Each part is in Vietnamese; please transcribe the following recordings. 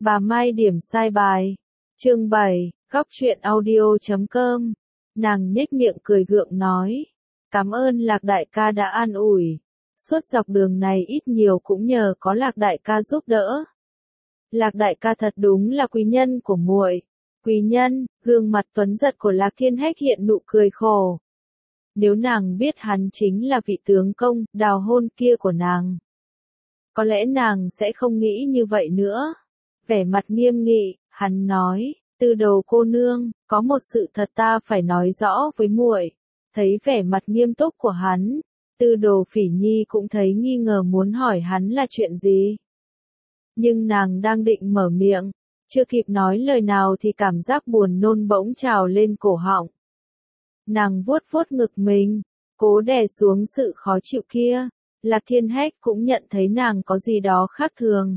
Bà Mai điểm sai bài. Chương 7, Góc truyện audio.com. Nàng nhếch miệng cười gượng nói. Cảm ơn Lạc đại ca đã an ủi. Suốt dọc đường này ít nhiều cũng nhờ có Lạc đại ca giúp đỡ. Lạc đại ca thật đúng là quý nhân của muội. Quý nhân, gương mặt tuấn giật của Lạc Thiên Hách hiện nụ cười khổ. Nếu nàng biết hắn chính là vị tướng công, đào hôn kia của nàng, có lẽ nàng sẽ không nghĩ như vậy nữa. Vẻ mặt nghiêm nghị, hắn nói, Tư Đồ cô nương, có một sự thật ta phải nói rõ với muội. Thấy vẻ mặt nghiêm túc của hắn, Tư Đồ Phỉ Nhi cũng thấy nghi ngờ muốn hỏi hắn là chuyện gì. Nhưng nàng đang định mở miệng, chưa kịp nói lời nào thì cảm giác buồn nôn bỗng trào lên cổ họng. Nàng vuốt vuốt ngực mình, cố đè xuống sự khó chịu kia. Lạc Thiên Hách cũng nhận thấy nàng có gì đó khác thường.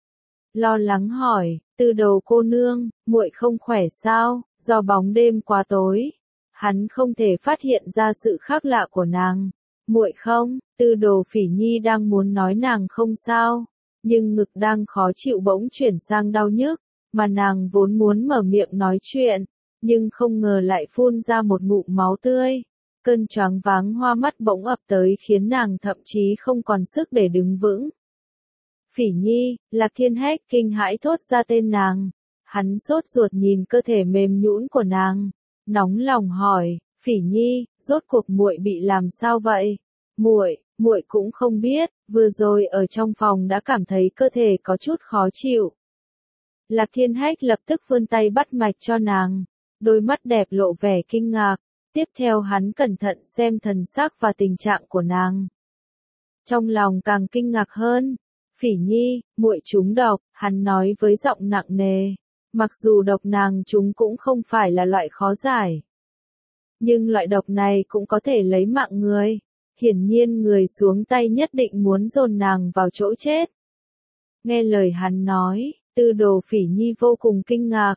Lo lắng hỏi, Tư Đồ cô nương, muội không khỏe sao? Do bóng đêm quá tối, hắn không thể phát hiện ra sự khác lạ của nàng. Muội không? Tư Đồ Phỉ Nhi đang muốn nói nàng không sao, nhưng ngực đang khó chịu bỗng chuyển sang đau nhức, mà nàng vốn muốn mở miệng nói chuyện, nhưng không ngờ lại phun ra một ngụm máu tươi. Cơn choáng váng hoa mắt bỗng ập tới khiến nàng thậm chí không còn sức để đứng vững. Phỉ Nhi, Lạc Thiên Hách kinh hãi thốt ra tên nàng. Hắn sốt ruột nhìn cơ thể mềm nhũn của nàng, nóng lòng hỏi, Phỉ Nhi, rốt cuộc muội bị làm sao vậy? Muội cũng không biết, vừa rồi ở trong phòng đã cảm thấy cơ thể có chút khó chịu. Lạc Thiên Hách lập tức vươn tay bắt mạch cho nàng, đôi mắt đẹp lộ vẻ kinh ngạc. Tiếp theo hắn cẩn thận xem thần sắc và tình trạng của nàng. Trong lòng càng kinh ngạc hơn. Phỉ Nhi, muội trúng độc, hắn nói với giọng nặng nề. Mặc dù độc nàng trúng cũng không phải là loại khó giải, nhưng loại độc này cũng có thể lấy mạng người. Hiển nhiên người xuống tay nhất định muốn dồn nàng vào chỗ chết. Nghe lời hắn nói, Tư Đồ Phỉ Nhi vô cùng kinh ngạc.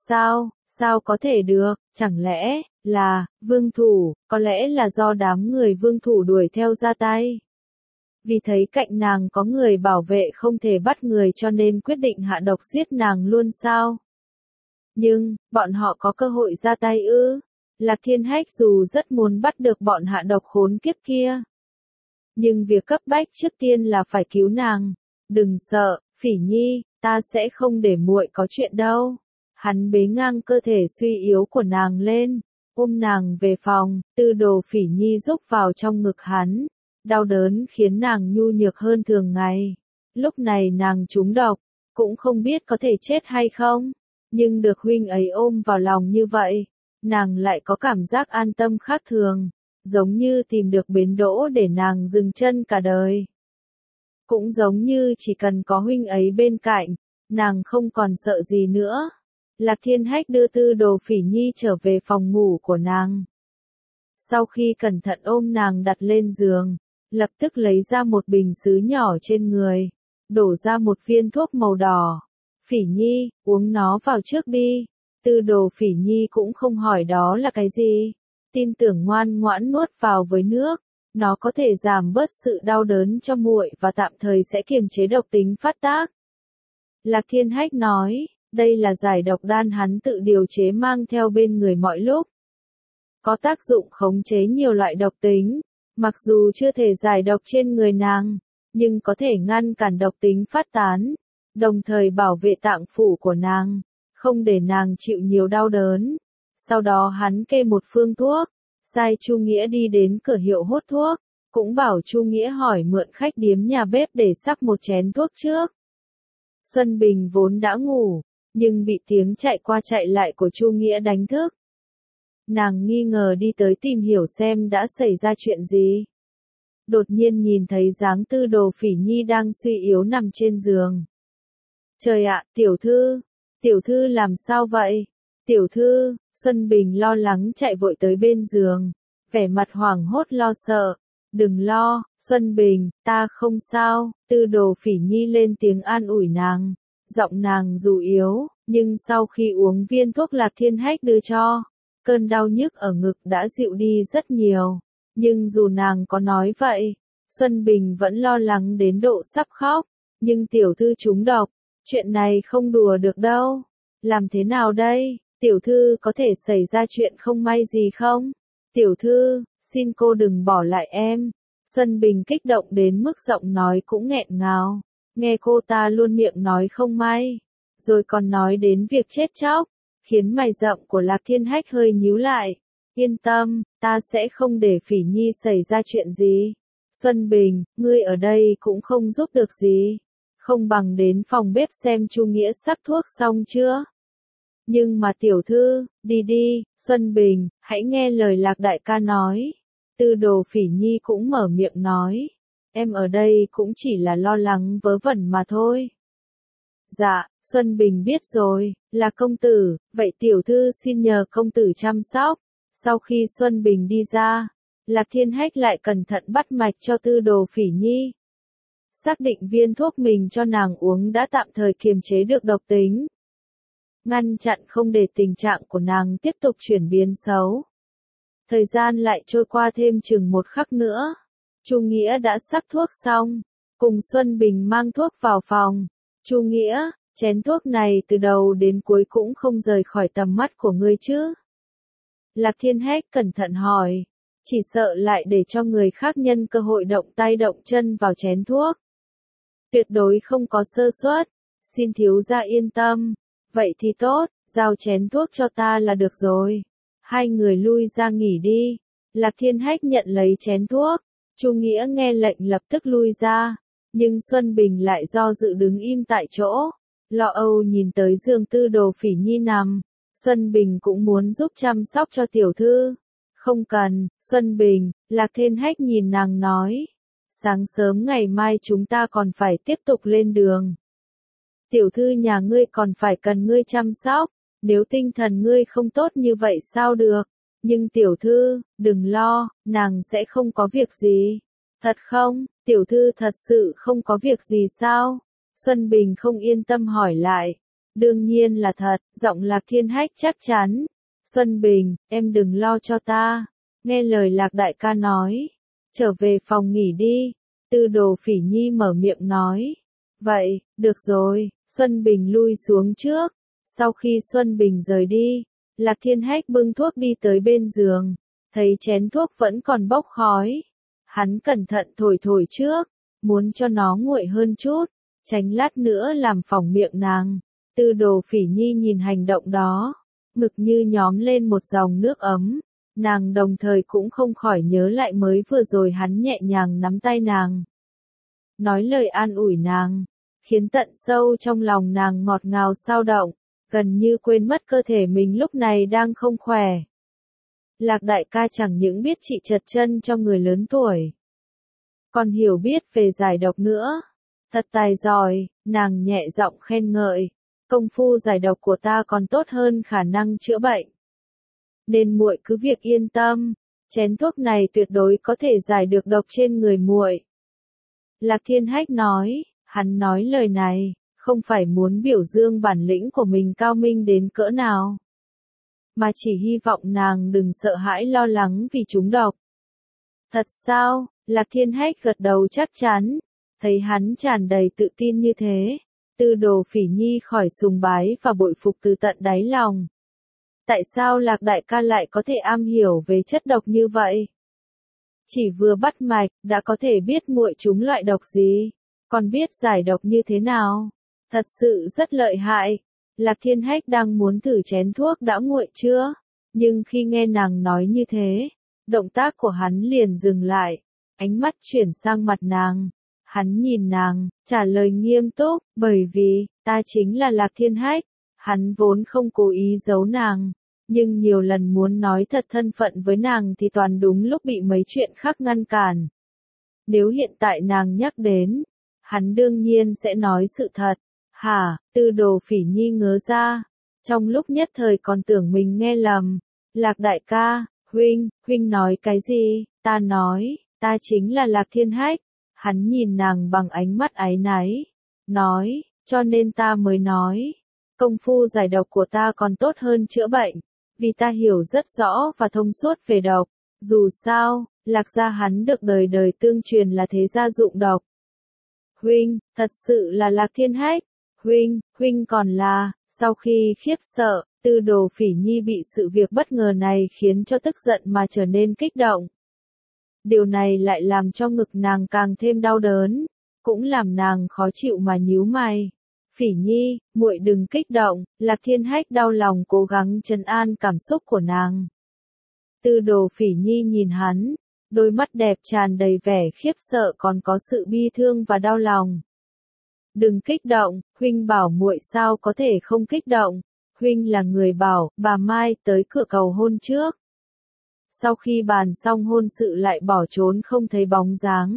Sao có thể được, chẳng lẽ là vương thủ? Có lẽ là do đám người vương thủ đuổi theo ra tay. Vì thấy cạnh nàng có người bảo vệ không thể bắt người cho nên quyết định hạ độc giết nàng luôn sao? Nhưng, bọn họ có cơ hội ra tay ư? Lạc Thiên Hách dù rất muốn bắt được bọn hạ độc khốn kiếp kia, nhưng việc cấp bách trước tiên là phải cứu nàng. Đừng sợ, Phỉ Nhi, ta sẽ không để muội có chuyện đâu. Hắn bế ngang cơ thể suy yếu của nàng lên, ôm nàng về phòng. Tư Đồ Phỉ Nhi rúc vào trong ngực hắn, đau đớn khiến nàng nhu nhược hơn thường ngày. Lúc này nàng trúng độc, cũng không biết có thể chết hay không, nhưng được huynh ấy ôm vào lòng như vậy, nàng lại có cảm giác an tâm khác thường, giống như tìm được bến đỗ để nàng dừng chân cả đời. Cũng giống như chỉ cần có huynh ấy bên cạnh, nàng không còn sợ gì nữa. Lạc Thiên Hách đưa Tư Đồ Phỉ Nhi trở về phòng ngủ của nàng. Sau khi cẩn thận ôm nàng đặt lên giường, lập tức lấy ra một bình sứ nhỏ trên người, đổ ra một viên thuốc màu đỏ. Phỉ Nhi, uống nó vào trước đi. Tư Đồ Phỉ Nhi cũng không hỏi đó là cái gì, tin tưởng ngoan ngoãn nuốt vào với nước. Nó có thể giảm bớt sự đau đớn cho muội và tạm thời sẽ kiềm chế độc tính phát tác. Lạc Thiên Hách nói. Đây là giải độc đan hắn tự điều chế mang theo bên người mọi lúc. Có tác dụng khống chế nhiều loại độc tính, mặc dù chưa thể giải độc trên người nàng, nhưng có thể ngăn cản độc tính phát tán, đồng thời bảo vệ tạng phủ của nàng, không để nàng chịu nhiều đau đớn. Sau đó hắn kê một phương thuốc, sai Chu Nghĩa đi đến cửa hiệu hốt thuốc, cũng bảo Chu Nghĩa hỏi mượn khách điếm nhà bếp để sắc một chén thuốc trước. Xuân Bình vốn đã ngủ, nhưng bị tiếng chạy qua chạy lại của Chu Nghĩa đánh thức. Nàng nghi ngờ đi tới tìm hiểu xem đã xảy ra chuyện gì. Đột nhiên nhìn thấy dáng Tư Đồ Phỉ Nhi đang suy yếu nằm trên giường. Trời ạ, tiểu thư làm sao vậy? Tiểu thư, Xuân Bình lo lắng chạy vội tới bên giường, vẻ mặt hoảng hốt lo sợ. Đừng lo, Xuân Bình, ta không sao. Tư Đồ Phỉ Nhi lên tiếng an ủi nàng. Giọng nàng dù yếu, nhưng sau khi uống viên thuốc Lạc Thiên Hách đưa cho, cơn đau nhức ở ngực đã dịu đi rất nhiều. Nhưng dù nàng có nói vậy, Xuân Bình vẫn lo lắng đến độ sắp khóc. Nhưng tiểu thư trúng độc, Chuyện này không đùa được đâu. Làm thế nào đây? Tiểu thư có thể xảy ra chuyện không may gì không? Tiểu thư, xin cô đừng bỏ lại em. Xuân Bình kích động đến mức giọng nói cũng nghẹn ngào. Nghe cô ta luôn miệng nói không may, rồi còn nói đến việc chết chóc, khiến mày rậm của Lạc Thiên Hách hơi nhíu lại. Yên tâm, ta sẽ không để Phỉ Nhi xảy ra chuyện gì. Xuân Bình, ngươi ở đây cũng không giúp được gì. Không bằng đến phòng bếp xem Chu Nghĩa sắc thuốc xong chưa? Nhưng mà tiểu thư, đi đi, Xuân Bình, hãy nghe lời Lạc đại ca nói. Tư Đồ Phỉ Nhi cũng mở miệng nói. Em ở đây cũng chỉ là lo lắng vớ vẩn mà thôi. Dạ, Xuân Bình biết rồi, là công tử, vậy tiểu thư xin nhờ công tử chăm sóc. Sau khi Xuân Bình đi ra, Lạc Thiên Hách lại cẩn thận bắt mạch cho Tư Đồ Phỉ Nhi. Xác định viên thuốc mình cho nàng uống đã tạm thời kiềm chế được độc tính. Ngăn chặn không để tình trạng của nàng tiếp tục chuyển biến xấu. Thời gian lại trôi qua thêm chừng một khắc nữa. Chu Nghĩa đã sắc thuốc xong, cùng Xuân Bình mang thuốc vào phòng. Chu Nghĩa, chén thuốc này từ đầu đến cuối cũng không rời khỏi tầm mắt của ngươi chứ? Lạc Thiên Hách cẩn thận hỏi, chỉ sợ lại để cho người khác nhân cơ hội động tay động chân vào chén thuốc. Tuyệt đối không có sơ suất, xin thiếu gia yên tâm. Vậy thì tốt, giao chén thuốc cho ta là được rồi. Hai người lui ra nghỉ đi. Lạc Thiên Hách nhận lấy chén thuốc. Chu Nghĩa nghe lệnh lập tức lui ra. Nhưng Xuân Bình lại do dự đứng im tại chỗ. Lo âu nhìn tới giường Tư Đồ Phỉ Nhi nằm. Xuân Bình cũng muốn giúp chăm sóc cho tiểu thư. Không cần, Xuân Bình, Lạc Thiên Hách nhìn nàng nói. Sáng sớm ngày mai chúng ta còn phải tiếp tục lên đường. Tiểu thư nhà ngươi còn phải cần ngươi chăm sóc. Nếu tinh thần ngươi không tốt như vậy sao được? Nhưng tiểu thư, đừng lo, nàng sẽ không có việc gì. Thật không? Tiểu thư thật sự không có việc gì sao? Xuân Bình không yên tâm hỏi lại. Đương nhiên là thật, giọng Lạc Thiên Hách chắc chắn. Xuân Bình, em đừng lo cho ta. Nghe lời Lạc đại ca nói. Trở về phòng nghỉ đi. Tư Đồ Phỉ Nhi mở miệng nói. Vậy, được rồi, Xuân Bình lui xuống trước. Sau khi Xuân Bình rời đi, Lạc Thiên Hách bưng thuốc đi tới bên giường, thấy chén thuốc vẫn còn bốc khói. Hắn cẩn thận thổi thổi trước, muốn cho nó nguội hơn chút, tránh lát nữa làm phỏng miệng nàng. Tư Đồ Phỉ Nhi nhìn hành động đó, ngực như nhóm lên một dòng nước ấm. Nàng đồng thời cũng không khỏi nhớ lại mới vừa rồi hắn nhẹ nhàng nắm tay nàng, nói lời an ủi nàng, khiến tận sâu trong lòng nàng ngọt ngào xao động, gần như quên mất cơ thể mình lúc này đang không khỏe. Lạc đại ca chẳng những biết trị trật chân cho người lớn tuổi, còn hiểu biết về giải độc nữa. Thật tài giỏi, nàng nhẹ giọng khen ngợi, công phu giải độc của ta còn tốt hơn khả năng chữa bệnh. Nên muội cứ việc yên tâm, chén thuốc này tuyệt đối có thể giải được độc trên người muội. Lạc Thiên Hách nói, hắn nói lời này, không phải muốn biểu dương bản lĩnh của mình cao minh đến cỡ nào, mà chỉ hy vọng nàng đừng sợ hãi lo lắng vì trúng độc. Thật sao? Lạc Thiên Hách gật đầu chắc chắn, thấy hắn tràn đầy tự tin như thế, Tư Đồ Phỉ Nhi khỏi sùng bái và bội phục từ tận đáy lòng. Tại sao Lạc đại ca lại có thể am hiểu về chất độc như vậy? Chỉ vừa bắt mạch, đã có thể biết muội trúng loại độc gì, còn biết giải độc như thế nào. Thật sự rất lợi hại. Lạc Thiên Hách đang muốn thử chén thuốc đã nguội chưa, nhưng khi nghe nàng nói như thế, động tác của hắn liền dừng lại, ánh mắt chuyển sang mặt nàng. Hắn nhìn nàng, trả lời nghiêm túc, bởi vì, ta chính là Lạc Thiên Hách. Hắn vốn không cố ý giấu nàng, nhưng nhiều lần muốn nói thật thân phận với nàng thì toàn đúng lúc bị mấy chuyện khác ngăn cản. Nếu hiện tại nàng nhắc đến, hắn đương nhiên sẽ nói sự thật. Hả? Tư Đồ Phỉ Nhi ngớ ra, trong lúc nhất thời còn tưởng mình nghe lầm. Lạc đại ca, huynh nói cái gì? Ta nói, ta chính là Lạc Thiên Hách. Hắn nhìn nàng bằng ánh mắt áy náy, nói, cho nên ta mới nói, công phu giải độc của ta còn tốt hơn chữa bệnh, vì ta hiểu rất rõ và thông suốt về độc. Dù sao, Lạc gia hắn được đời đời tương truyền là thế gia dụng độc. Huynh, thật sự là Lạc Thiên Hách. huynh còn là, sau khi khiếp sợ, Tư Đồ Phỉ Nhi bị sự việc bất ngờ này khiến cho tức giận mà trở nên kích động. Điều này lại làm cho ngực nàng càng thêm đau đớn, cũng làm nàng khó chịu mà nhíu mày. Phỉ Nhi, muội đừng kích động, Lạc Thiên Hách đau lòng cố gắng trấn an cảm xúc của nàng. Tư Đồ Phỉ Nhi nhìn hắn, đôi mắt đẹp tràn đầy vẻ khiếp sợ còn có sự bi thương và đau lòng. Đừng kích động, huynh bảo muội sao có thể không kích động, huynh là người bảo bà Mai tới cửa cầu hôn trước. Sau khi bàn xong hôn sự lại bỏ trốn không thấy bóng dáng.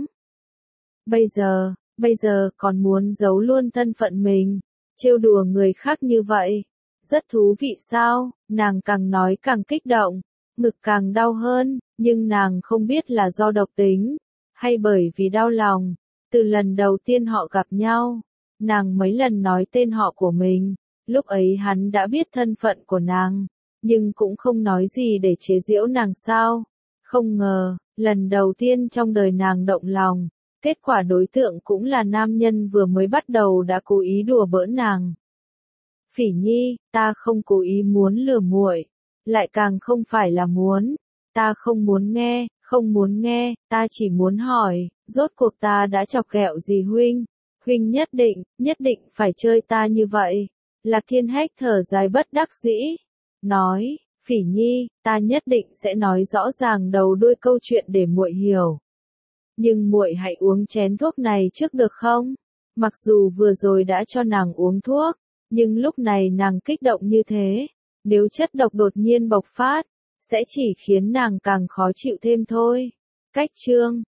Bây giờ còn muốn giấu luôn thân phận mình, trêu đùa người khác như vậy. Rất thú vị sao, nàng càng nói càng kích động, ngực càng đau hơn, nhưng nàng không biết là do độc tính, hay bởi vì đau lòng. Từ lần đầu tiên họ gặp nhau, nàng mấy lần nói tên họ của mình, lúc ấy hắn đã biết thân phận của nàng, nhưng cũng không nói gì để chế giễu nàng sao. Không ngờ, lần đầu tiên trong đời nàng động lòng, kết quả đối tượng cũng là nam nhân vừa mới bắt đầu đã cố ý đùa bỡn nàng. Phỉ Nhi, ta không cố ý muốn lừa muội, lại càng không phải là muốn, ta không muốn nghe, ta chỉ muốn hỏi, rốt cuộc ta đã chọc ghẹo gì huynh, huynh nhất định phải chơi ta như vậy. Lạc Thiên Hách thở dài bất đắc dĩ, nói, Phỉ Nhi, ta nhất định sẽ nói rõ ràng đầu đuôi câu chuyện để muội hiểu. Nhưng muội hãy uống chén thuốc này trước được không? Mặc dù vừa rồi đã cho nàng uống thuốc, nhưng lúc này nàng kích động như thế, nếu chất độc đột nhiên bộc phát, sẽ chỉ khiến nàng càng khó chịu thêm thôi. Cách chương